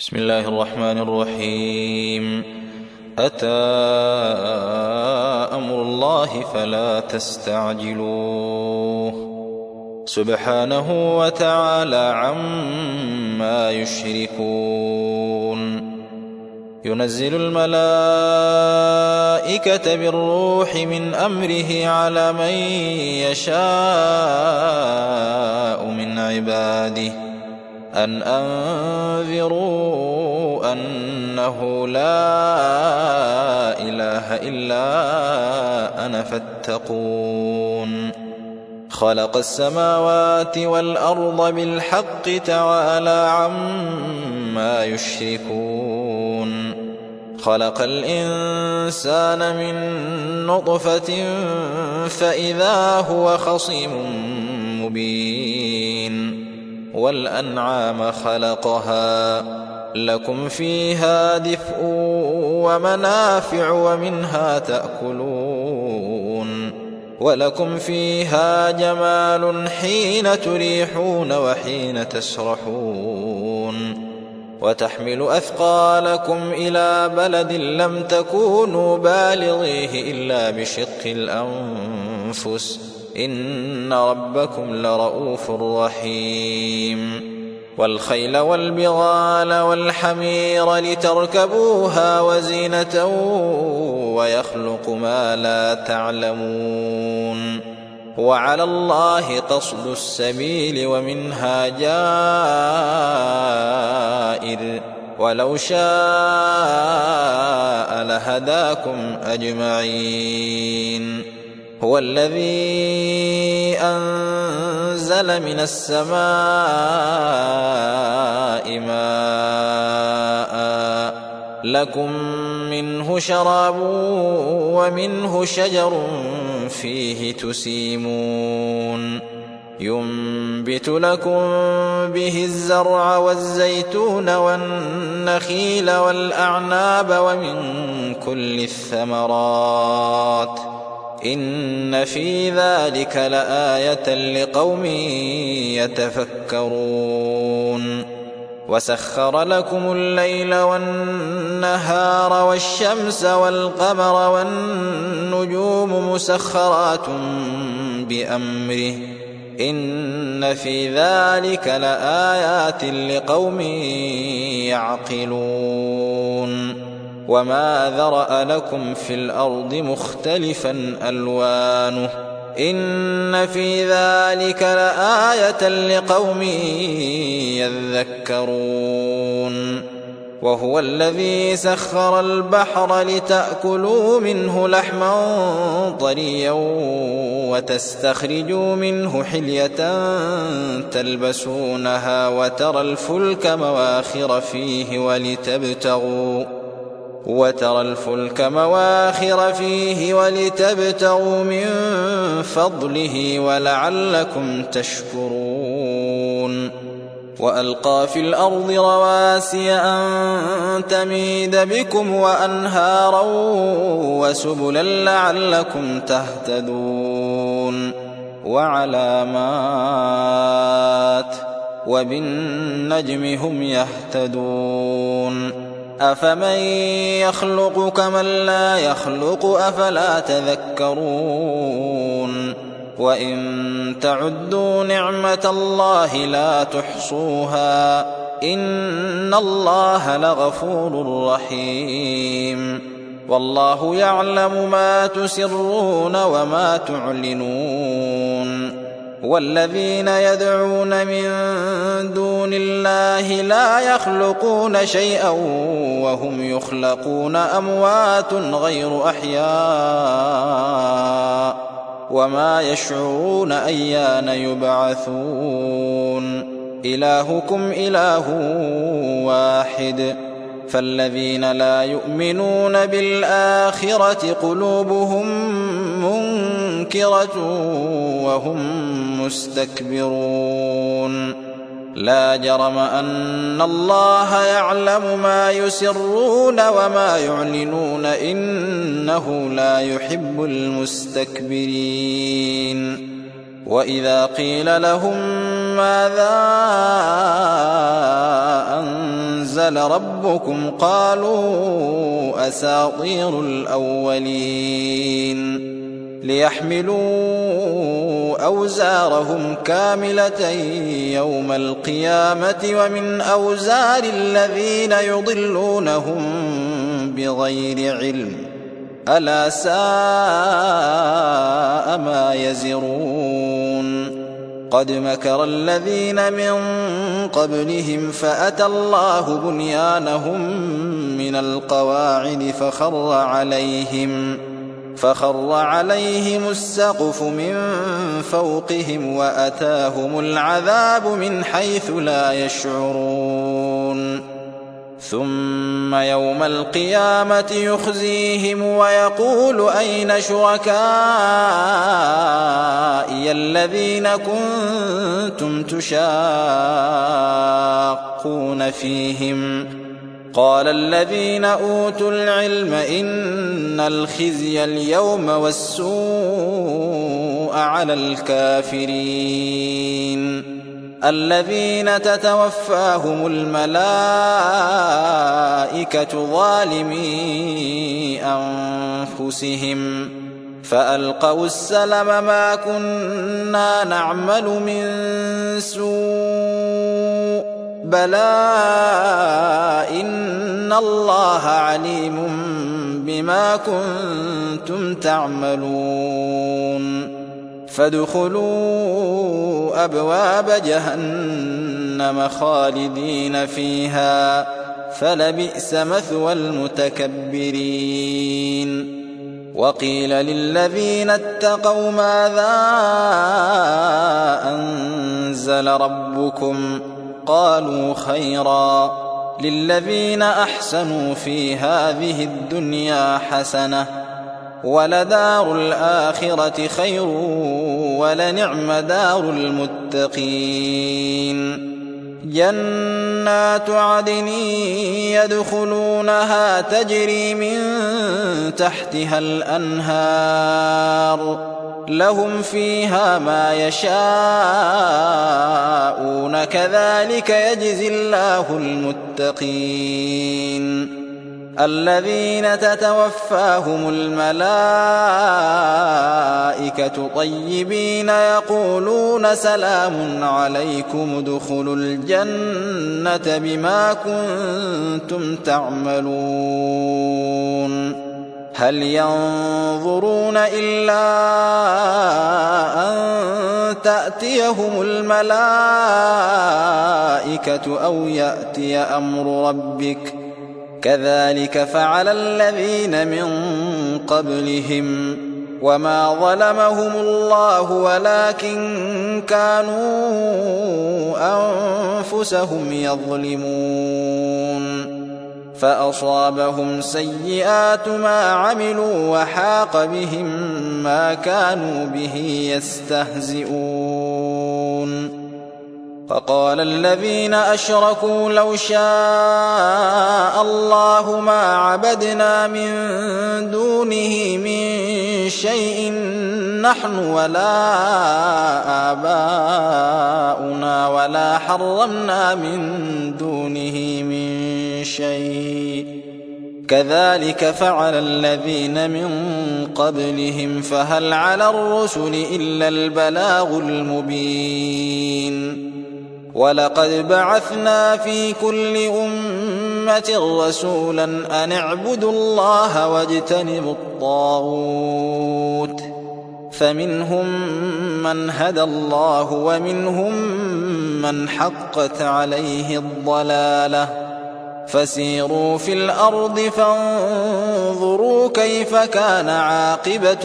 بسم الله الرحمن الرحيم. أتى أمر الله فلا تستعجلوه سبحانه وتعالى عما يشركون. ينزل الملائكة بالروح من أمره على من يشاء من عباده أن أنذروا أنه لا إله إلا أنا فاتقون. خلق السماوات والأرض بالحق تعالى عما يشركون. خلق الإنسان من نطفة فإذا هو خصيم مبين. والأنعام خلقها لكم فيها دفء ومنافع ومنها تأكلون ولكم فيها جمال حين تريحون وحين تسرحون. وتحمل أثقالكم إلى بلد لم تكونوا بالغيه إلا بشق الأنفس إن ربكم لرؤوف رحيم. والخيل والبغال والحمير لتركبوها وزينة ويخلق ما لا تعلمون. وعلى الله قصد السبيل ومنها جائر ولو شاء لهداكم أجمعين. هو الذي أنزل من السماء ماء لكم منه شراب ومنه شجر فيه تسيمون. ينبت لكم به الزرع والزيتون والنخيل والأعناب ومن كل الثمرات إن في ذلك لآية لقوم يتفكرون. وسخر لكم الليل والنهار والشمس والقمر والنجوم مسخرات بأمره إن في ذلك لآيات لقوم يعقلون. وما ذرأ لكم في الأرض مختلفا ألوانه إن في ذلك لآية لقوم يذكرون. وهو الذي سخر البحر لتأكلوا منه لحما طريا وتستخرجوا منه حلية تلبسونها وترى الفلك مواخر فيه ولتبتغوا من فضله ولعلكم تشكرون. وألقى في الأرض رواسي أن تميد بكم وأنهارا وسبلا لعلكم تهتدون. وعلامات وبالنجم هم يهتدون. أفمن يخلق كمن لا يخلق أفلا تذكرون. وإن تعدوا نعمة الله لا تحصوها إن الله لغفور رحيم. والله يعلم ما تسرون وما تعلنون. والذين يدعون من دون الله لا يخلقون شيئا وهم يخلقون أموات غير أحياء وما يشعرون أيان يبعثون. إلهكم إله واحد فالذين لا يؤمنون بالآخرة قلوبهم منكرة وهم مستكبرون. لا جرم أن الله يعلم ما يسرون وما يعلنون إنه لا يحب المستكبرين. وإذا قيل لهم ماذا أنزل أنزل ربكم قالوا أساطير الأولين ليحملوا أوزارهم كاملة يوم القيامة ومن أوزار الذين يضلونهم بغير علم ألا ساء ما يزرون قد مكر الذين من قبلهم فأتى الله بنيانهم من القواعد فخر عليهم السقف من فوقهم وأتاهم العذاب من حيث لا يشعرون ثم يوم القيامة يخزيهم ويقول أين شركائي الذين كنتم تشاقون فيهم قال الذين أوتوا العلم إن الخزي اليوم والسوء على الكافرين الذين تتوفاهم الملائكة ظالمي أنفسهم فألقوا السلم ما كنا نعمل من سوء بلى إن الله عليم بما كنتم تعملون فادخلوا أبواب جهنم خالدين فيها فلبئس مثوى المتكبرين وقيل للذين اتقوا ماذا أنزل ربكم قالوا خيرا للذين أحسنوا في هذه الدنيا حسنة ولدار الآخرة خير ولنعم دار المتقين جنات عدن يدخلونها تجري من تحتها الأنهار لهم فيها ما يشاءون كذلك يجزي الله المتقين الذين تتوفاهم الملائكة طيبين يقولون سلام عليكم ادخلوا الجنة بما كنتم تعملون هل ينظرون إلا أن تأتيهم الملائكة أو يأتي أمر ربك كذلك فعل الذين من قبلهم وما ظلمهم الله ولكن كانوا أنفسهم يظلمون فأصابهم سيئات ما عملوا وحاق بهم ما كانوا به يستهزئون فقال الذين أشركوا لو شاء الله ما عبدنا من دونه من شيء نحن ولا آباؤنا ولا حرمنا من دونه من شيء كذلك فعل الذين من قبلهم فهل على الرسل إلا البلاغ المبين ولقد بعثنا في كل أمة رسولا أن اعبدوا الله واجتنبوا الطاغوت فمنهم من هدى الله ومنهم من حقت عليه الضلالة فسيروا في الأرض فانظروا كيف كان عاقبة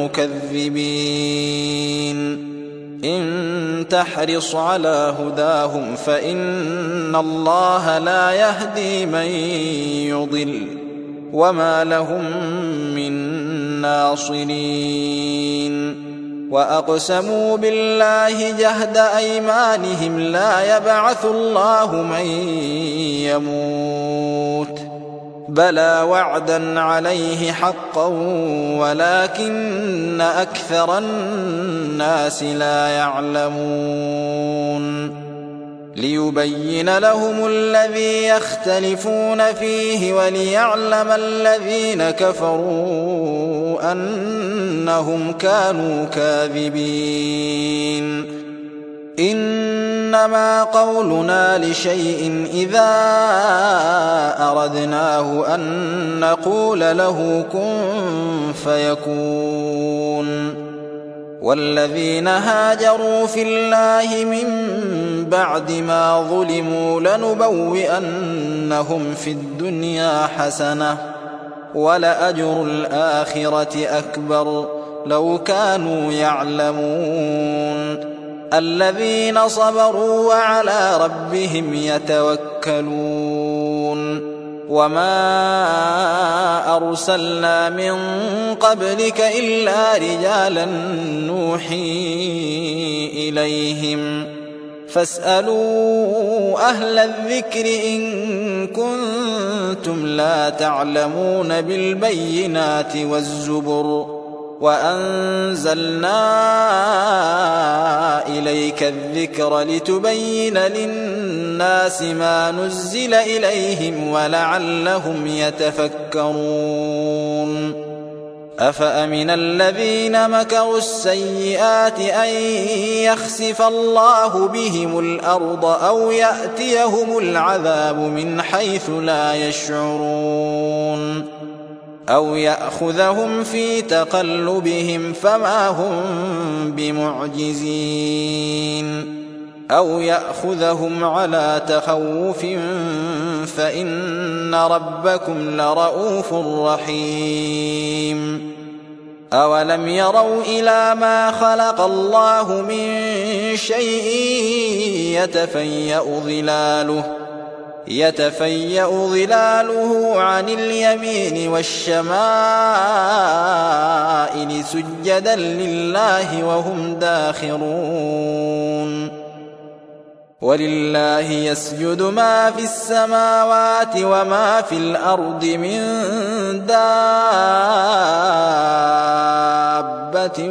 المكذبين إن تحرص على هداهم فإن الله لا يهدي من يضل وما لهم من ناصرين وأقسموا بالله جهد أيمانهم لا يبعث الله من يموت بلى وعدا عليه حقا ولكن أكثر الناس لا يعلمون ليبين لهم الذي يختلفون فيه وليعلم الذين كفروا أنهم كانوا كاذبين. إنما قولنا لشيء إذا أردناه أن نقول له كن فيكون. والذين هاجروا في الله من بعد ما ظلموا لنبوئنهم في الدنيا حسنة ولأجر الآخرة أكبر لو كانوا يعلمون. الذين صبروا وعلى ربهم يتوكلون. وما أرسلنا من قبلك إلا رجالا نوحي إليهم فاسألوا أهل الذكر إن كنتم لا تعلمون بالبينات والزبر وأنزلنا إليك الذكر لتبين للناس ما نزل إليهم ولعلهم يتفكرون. أفأمن الذين مكروا السيئات أن يخسف الله بهم الأرض أو يأتيهم العذاب من حيث لا يشعرون أو يأخذهم في تقلبهم فما هم بمعجزين أو يأخذهم على تخوف فإن ربكم لرؤوف رحيم. أولم يروا إلى ما خلق الله من شيء يتفيأ ظلاله عن اليمين والشمائل سجدا لله وهم داخرون. ولله يسجد ما في السماوات وما في الأرض من دابة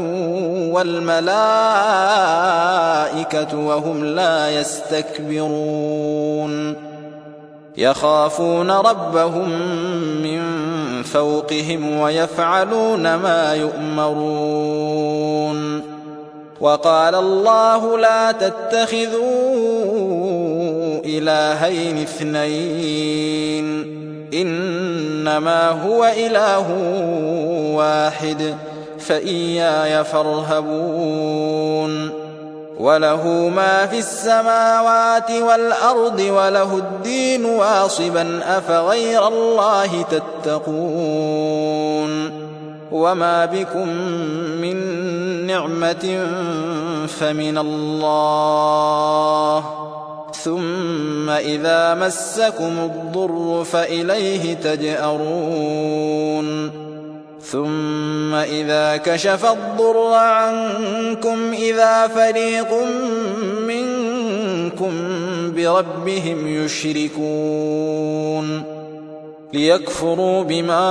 والملائكة وهم لا يستكبرون يخافون ربهم من فوقهم ويفعلون ما يؤمرون. وقال الله لا تتخذوا إلهين اثنين إنما هو إله واحد فإياي فارهبون. وله ما في السماوات والأرض وله الدين واصبا أفغير الله تتقون. وما بكم من نعمة فمن الله ثم إذا مسكم الضر فإليه تجأرون. ثم إذا كشف الضر عنكم إذا فريق منكم بربهم يشركون ليكفروا بما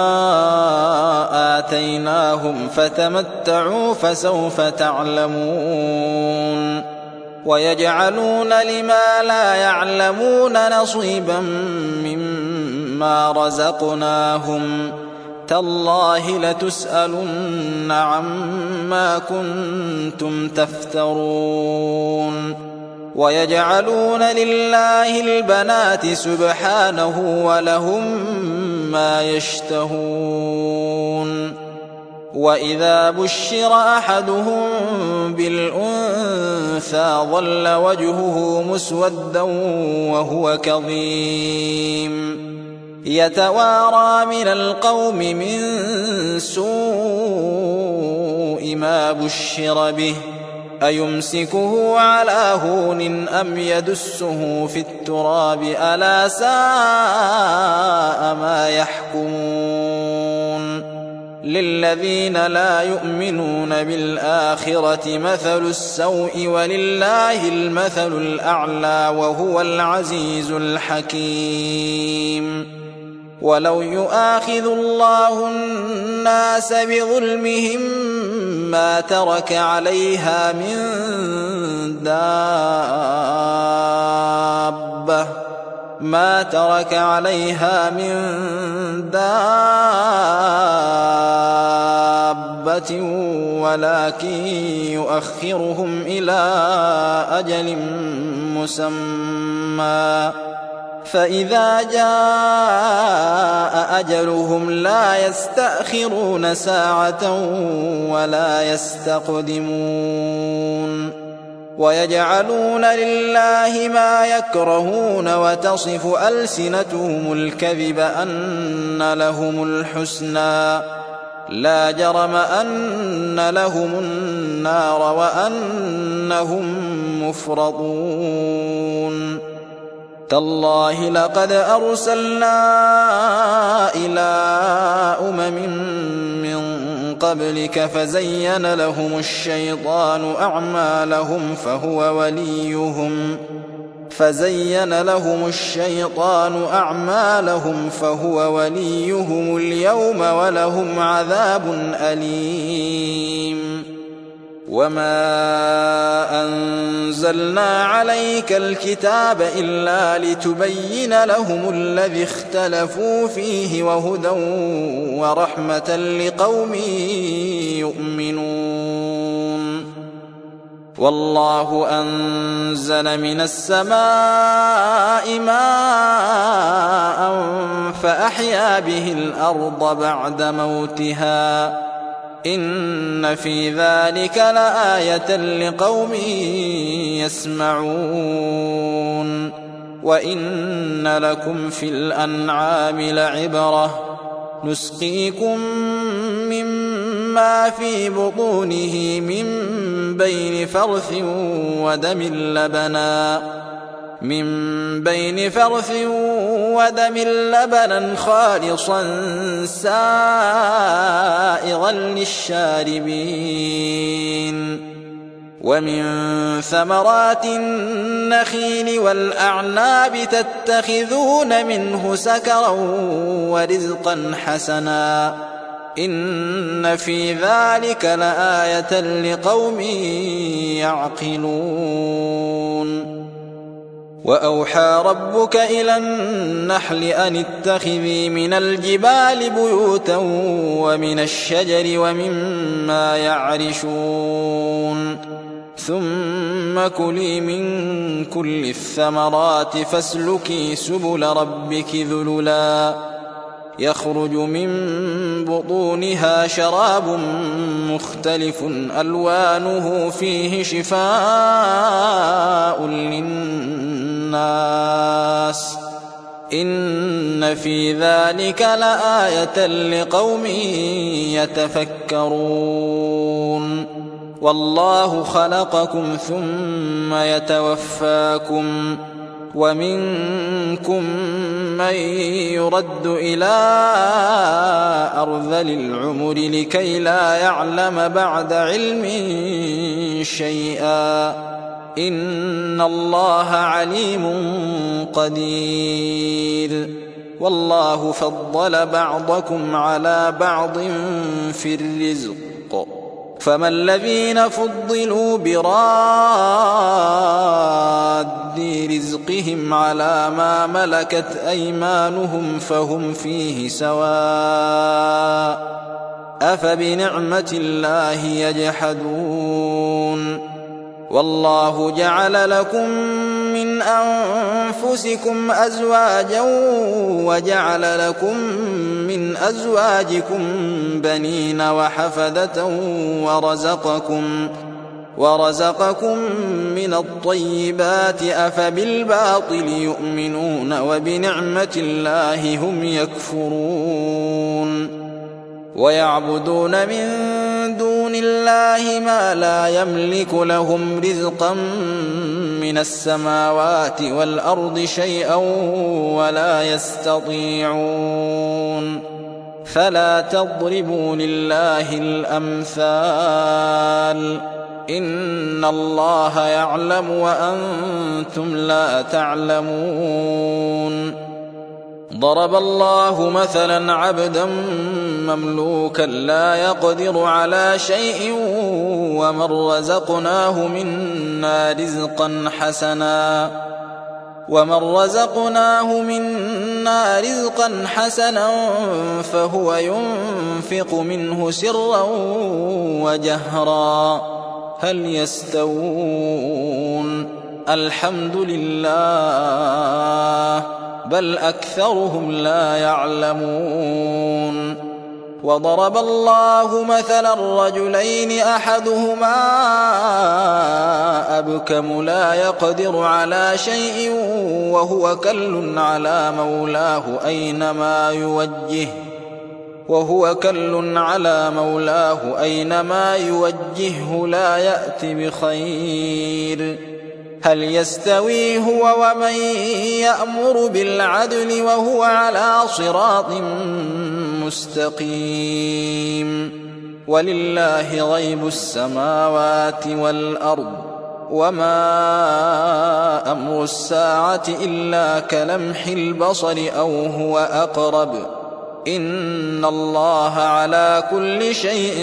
آتيناهم فتمتعوا فسوف تعلمون. ويجعلون لما لا يعلمون نصيبا مما رزقناهم تالله لتسألن عما كنتم تفترون. ويجعلون لله البنات سبحانه ولهم ما يشتهون. وإذا بشر أحدهم بالأنثى ظل وجهه مسودا وهو كظيم يتوارى من القوم من سوء ما بشر به أيمسكه على هون أم يدسه في التراب ألا ساء ما يحكمون. للذين لا يؤمنون بالآخرة مثل السوء ولله المثل الأعلى وهو العزيز الحكيم. ولو يؤاخذ الله الناس بظلمهم ما ترك عليها من دابة ولكن يؤخرهم إلى أجل مسمى فإذا جاء أجلهم لا يستأخرون ساعة ولا يستقدمون ويجعلون لله ما يكرهون وتصف ألسنتهم الكذب أن لهم الحسنى لا جرم أن لهم النار وأنهم مفرطون تالله لقد أرسلنا إلى من قبلك فزين لهم الشيطان أعمالهم فهو وليهم اليوم ولهم عذاب أليم وما أنزلنا عليك الكتاب إلا لتبين لهم الذي اختلفوا فيه وهدى ورحمة لقوم يؤمنون والله أنزل من السماء ماء فأحيا به الأرض بعد موتها إن في ذلك لآية لقوم يسمعون وإن لكم في الأنعام لعبرة نسقيكم مما في بطونه من بين فرث ودم لبنا خالصا سائغا للشاربين ومن ثمرات النخيل والأعناب تتخذون منه سكرا ورزقا حسنا إن في ذلك لآية لقوم يعقلون وأوحى ربك إلى النحل أن اتخذي من الجبال بيوتا ومن الشجر ومما يعرشون ثم كلي من كل الثمرات فاسلكي سبل ربك ذللا يخرج من بطونها شراب مختلف ألوانه فيه شفاء للناس إن في ذلك لآية لقوم يتفكرون والله خلقكم ثم يتوفاكم ومنكم من يرد إلى أرذل العمر لكي لا يعلم بعد علم شيئا إن الله عليم قدير والله فضل بعضكم على بعض في الرزق فما الذين فضلوا براد رزقهم على ما ملكت أيمانهم فهم فيه سواء أفبنعمة الله يجحدون والله جعل لكم من أنفسكم أزواجا وجعل لكم من أزواجكم بنين وحفدة ورزقكم من الطيبات أفبالباطل يؤمنون وبنعمة الله هم يكفرون ويعبدون من دون الله ما لا يملك لهم رزقا من السماوات والأرض شيئا ولا يستطيعون فلا تضربوا لله الأمثال إن الله يعلم وأنتم لا تعلمون ضرب الله مثلا عبدا مملوكا لا يقدر على شيء ومن رزقناه منا رزقا حسنا فهو ينفق منه سرا وجهرا هل يستوون الحمد لله بل أكثرهم لا يعلمون وضرب الله مثلا رجلين أحدهما أبكم لا يقدر على شيء وهو كل على مولاه أينما يوجهه لا يأت بخير هل يستوي هو ومن يأمر بالعدل وهو على صراط مستقيم ولله غيب السماوات والأرض وما أمر الساعة إلا كلمح البصر أو هو أقرب إن الله على كل شيء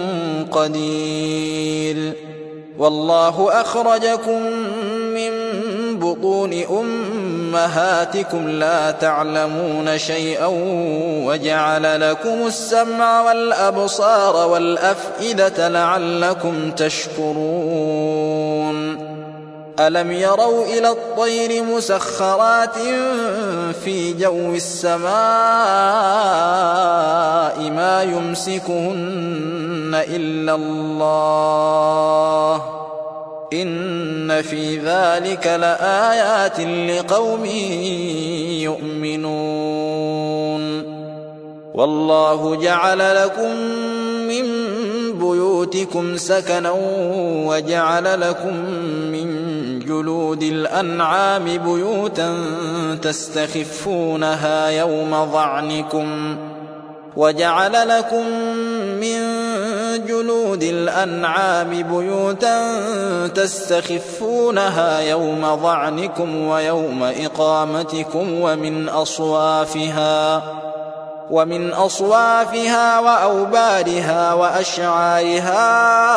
قدير والله أخرجكم من بطون أمهاتكم لا تعلمون شيئا وجعل لكم السمع والأبصار والأفئدة لعلكم تشكرون ألم يروا إلى الطير مسخرات في جو السماء ما يمسكهن إلا الله إن في ذلك لآيات لقوم يؤمنون والله جعل لكم من بيوتكم سكنا وجعل لكم من جلود الأنعام بيوتا تستخفونها يوم ظعنكم ويوم إقامتكم ومن أصوافها وأوبارها وأشعارها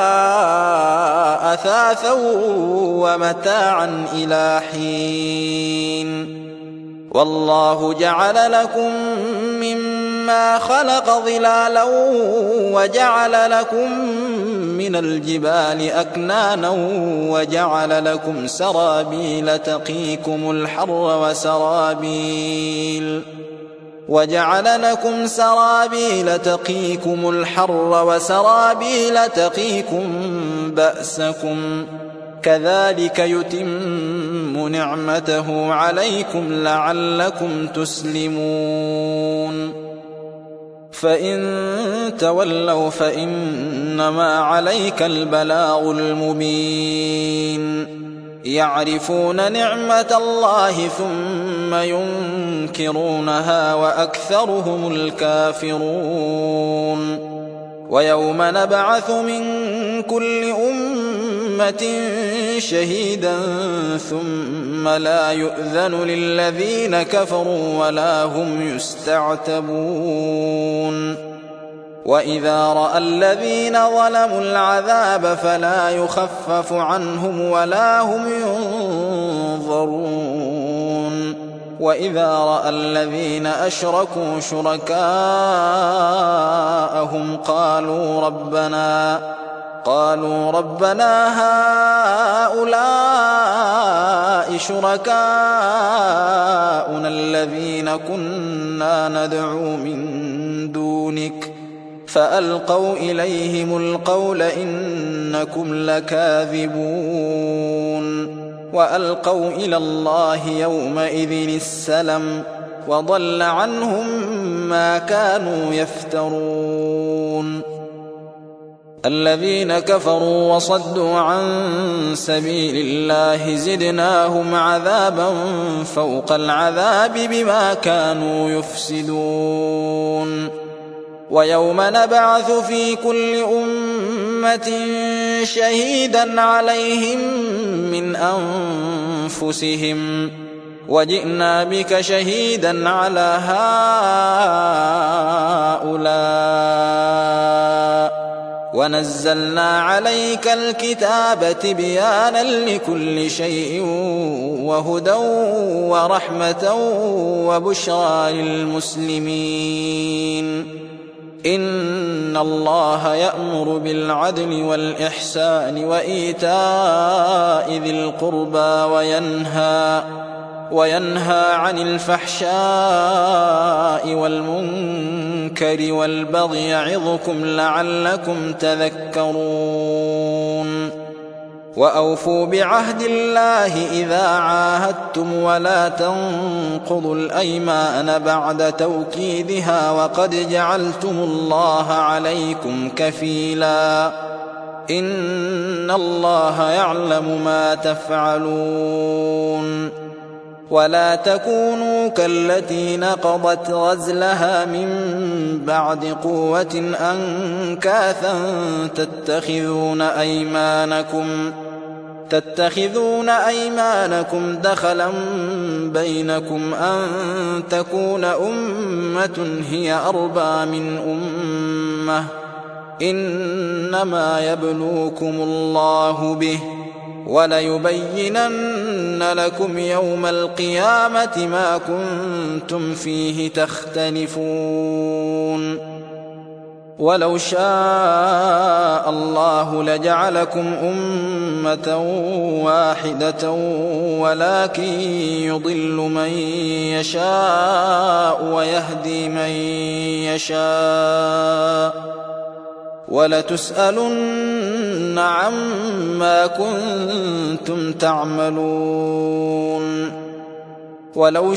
أثاثا ومتاعا إلى حين والله جعل لكم مما خلق ظلالا وجعل لكم من الجبال أكنانا وجعل لكم سرابيل تقيكم الحر وسرابيل تقيكم بأسكم كذلك يتم نعمته عليكم لعلكم تسلمون فإن تولوا فإنما عليك البلاغ المبين يعرفون نعمة الله ثم ينكرونها وأكثرهم الكافرون ويوم نبعث من كل أمة شهيدا ثم لا يؤذن للذين كفروا ولا هم يستعتبون وإذا رأى الذين ظلموا العذاب فلا يخفف عنهم ولا هم ينظرون وإذا رأى الذين أشركوا شركاءهم قالوا ربنا هؤلاء شركاؤنا الذين كنا ندعو من دونك فألقوا إليهم القول إنكم لكاذبون وألقوا إلى الله يومئذ السلم وضل عنهم ما كانوا يفترون الذين كفروا وصدوا عن سبيل الله زدناهم عذابا فوق العذاب بما كانوا يفسدون ويوم نبعث في كل أمة شهيدا عليهم من أنفسهم وجئنا بك شهيدا على هؤلاء ونزلنا عليك الكتاب تبيانا لكل شيء وهدى ورحمة وبشرى للمسلمين إن الله يأمر بالعدل والإحسان وإيتاء ذي القربى وينهى عن الفحشاء والمنكر والبغي يعظكم لعلكم تذكرون وأوفوا بعهد الله إذا عاهدتم ولا تنقضوا الأيمان بعد توكيدها وقد جعلتم الله عليكم كفيلا إن الله يعلم ما تفعلون ولا تكونوا كالتي نقضت غزلها من بعد قوة أنكاثا تتخذون أيمانكم دخلا بينكم أن تكون أمة هي أربى من أمة إنما يبلوكم الله به وليبينن لكم يوم القيامة ما كنتم فيه تختلفون ولو شاء الله لجعلكم أمة واحدة ولكن يضل من يشاء ويهدي من يشاء ولتسألن عما كنتم تعملون ولو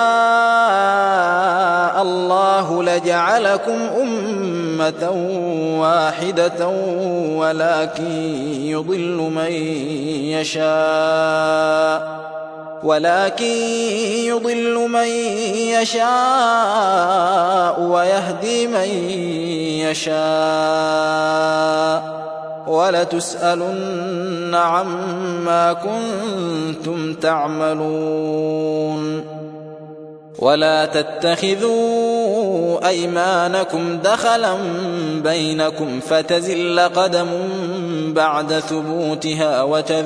شاء الله لجعلكم أمة واحدة ولكن يضل من يشاء ويهدي من يشاء ولتسألن عما كنتم تعملون ولا تتخذوا أيمانكم دخلا بينكم فتزل قدم بعد ثبوتها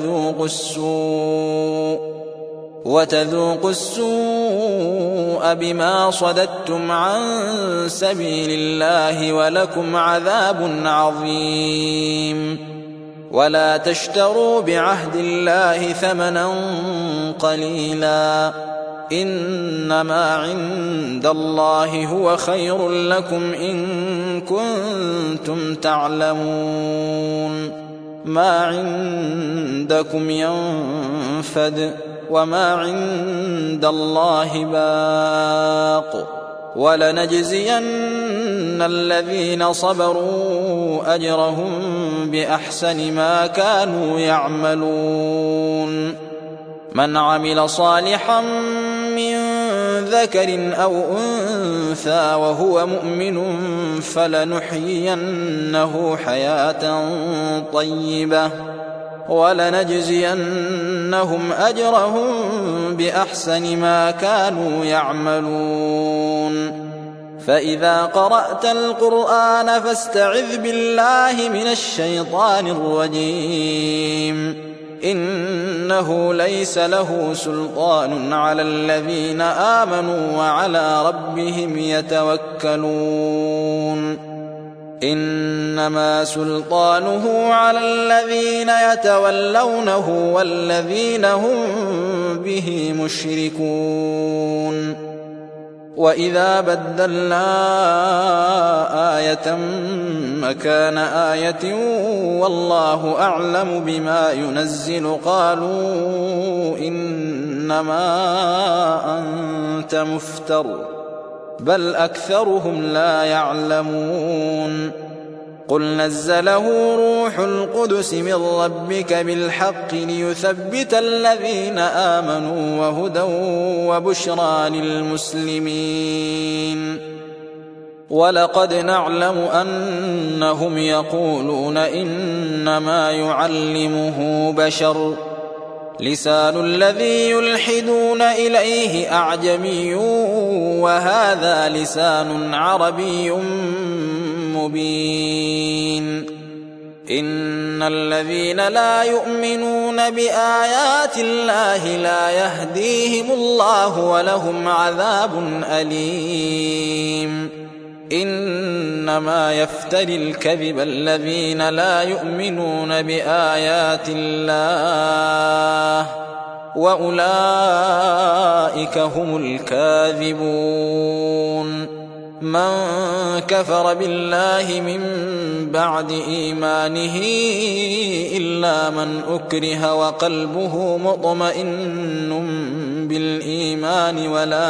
وتذوقوا السوء بما صددتم عن سبيل الله ولكم عذاب عظيم ولا تشتروا بعهد الله ثمنا قليلا إنما عند الله هو خير لكم إن كنتم تعلمون ما عندكم ينفد وما عند الله باق ولنجزين الذين صبروا أجرهم بأحسن ما كانوا يعملون من عمل صالحا من ذكر أو أنثى وهو مؤمن فلنحيينه حياة طيبة ولنجزينهم أجرهم بأحسن ما كانوا يعملون فإذا قرأت القرآن فاستعذ بالله من الشيطان الرجيم إنه ليس له سلطان على الذين آمنوا وعلى ربهم يتوكلون إنما سلطانه على الذين يتولونه والذين هم به مشركون وإذا بدلنا آية مكان آية والله أعلم بما ينزل قالوا إنما أنت مفتر بل أكثرهم لا يعلمون قل نزله روح القدس من ربك بالحق ليثبت الذين آمنوا وهدى وبشرى للمسلمين ولقد نعلم أنهم يقولون إنما يعلمه بشر لسان الذي يلحدون إليه أعجمي وهذا لسان عربي مبين إن الذين لا يؤمنون بآيات الله لا يهديهم الله ولهم عذاب أليم إنما يفتري الكذب الذين لا يؤمنون بآيات الله وأولئك هم الكاذبون من كفر بالله من بعد إيمانه إلا من أكره وقلبه مطمئن بالإيمان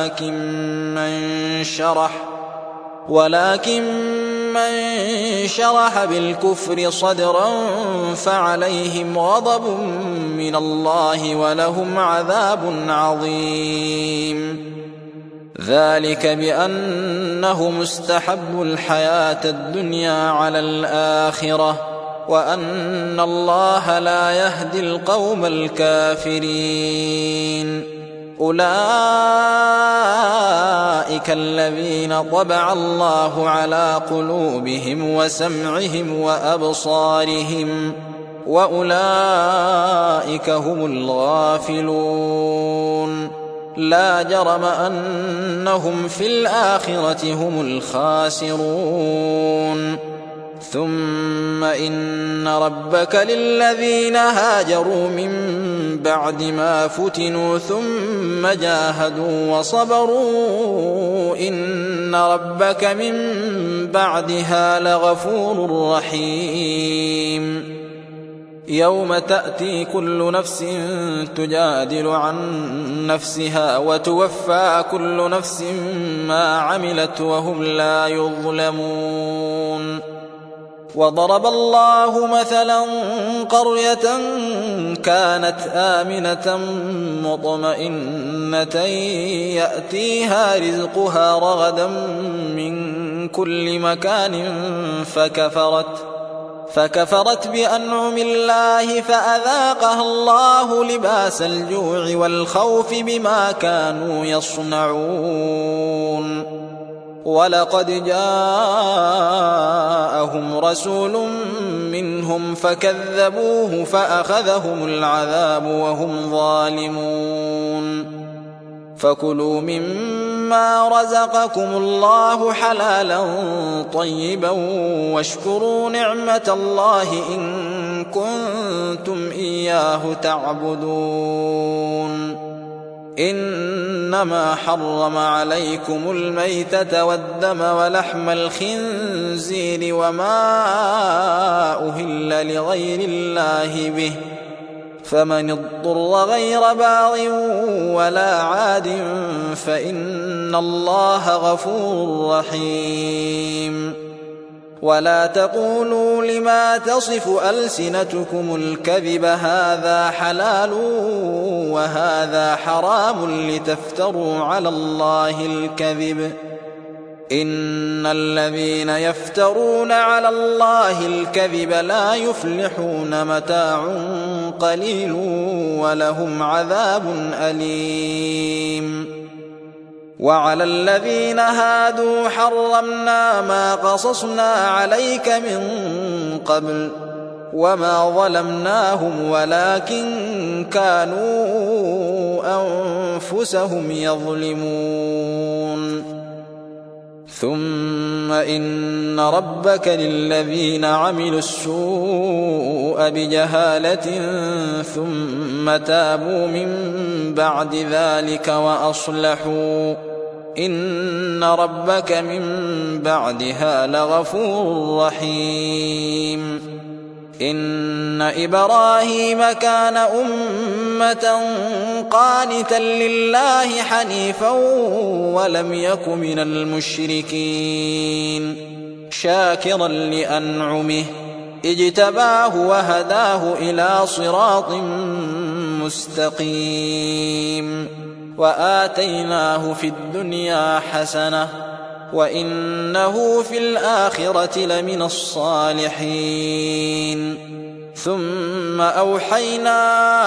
ولكن من شرح بالكفر صدرا فعليهم غضب من الله ولهم عذاب عظيم ذلك بأنهم استحبوا الحياة الدنيا على الآخرة وأن الله لا يهدي القوم الكافرين أولئك الذين طبع الله على قلوبهم وسمعهم وأبصارهم وأولئك هم الغافلون لا جرم أنهم في الآخرة هم الخاسرون ثم إن ربك للذين هاجروا من بعد ما فتنوا ثم جاهدوا وصبروا إن ربك من بعدها لغفور رحيم يوم تأتي كل نفس تجادل عن نفسها وتوفى كل نفس ما عملت وهم لا يظلمون وضرب الله مثلا قرية كانت آمنة مطمئنة يأتيها رزقها رغدا من كل مكان فكفرت بأنعم الله فأذاقها الله لباس الجوع والخوف بما كانوا يصنعون ولقد جاءهم رسول منهم فكذبوه فأخذهم العذاب وهم ظالمون فكلوا مما رزقكم الله حلالا طيبا واشكروا نعمة الله إن كنتم إياه تعبدون إنما حرم عليكم الميتة والدم ولحم الخنزير وما أهل لغير الله به فمن اضطر غير باغ ولا عاد فإن الله غفور رحيم ولا تقولوا لما تصف ألسنتكم الكذب هذا حلال وهذا حرام لتفتروا على الله الكذب إن الذين يفترون على الله الكذب لا يفلحون متاع قليل ولهم عذاب أليم وعلى الذين هادوا حرمنا ما قصصنا عليك من قبل وما ظلمناهم ولكن كانوا أنفسهم يظلمون ثم إن ربك للذين عملوا السوء بجهالة ثم تابوا من بعد ذلك وأصلحوا إن ربك من بعدها لغفور رحيم إن إبراهيم كان أمة قانتا لله حنيفا ولم يك من المشركين شاكرا لأنعمه اجتباه وهداه إلى صراط مستقيم وآتيناه في الدنيا حسنة وإنه في الآخرة لمن الصالحين ثم أوحينا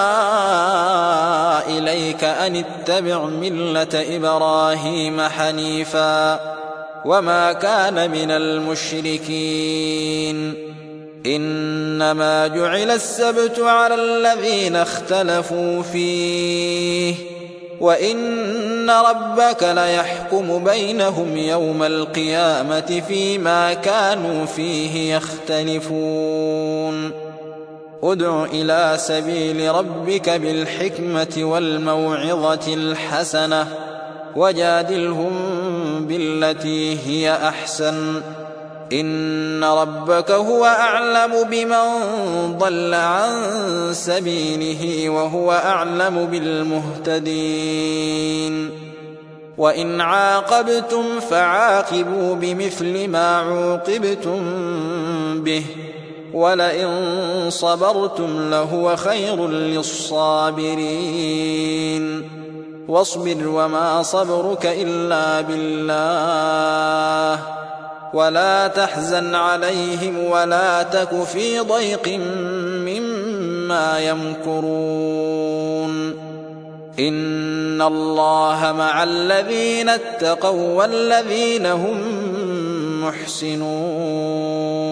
إليك أن اتبع ملة إبراهيم حنيفا وما كان من المشركين إنما جعل السبت على الذين اختلفوا فيه وإن ربك ليحكم بينهم يوم القيامة فيما كانوا فيه يختلفون ادع إلى سبيل ربك بالحكمة والموعظة الحسنة وجادلهم بالتي هي أحسن إن ربك هو أعلم بمن ضل عن سبيله وهو أعلم بالمهتدين وإن عاقبتم فعاقبوا بمثل ما عوقبتم به ولئن صبرتم لهو خير للصابرين واصبر وما صبرك إلا بالله ولا تحزن عليهم ولا تك في ضيق مما يمكرون إن الله مع الذين اتقوا والذين هم محسنون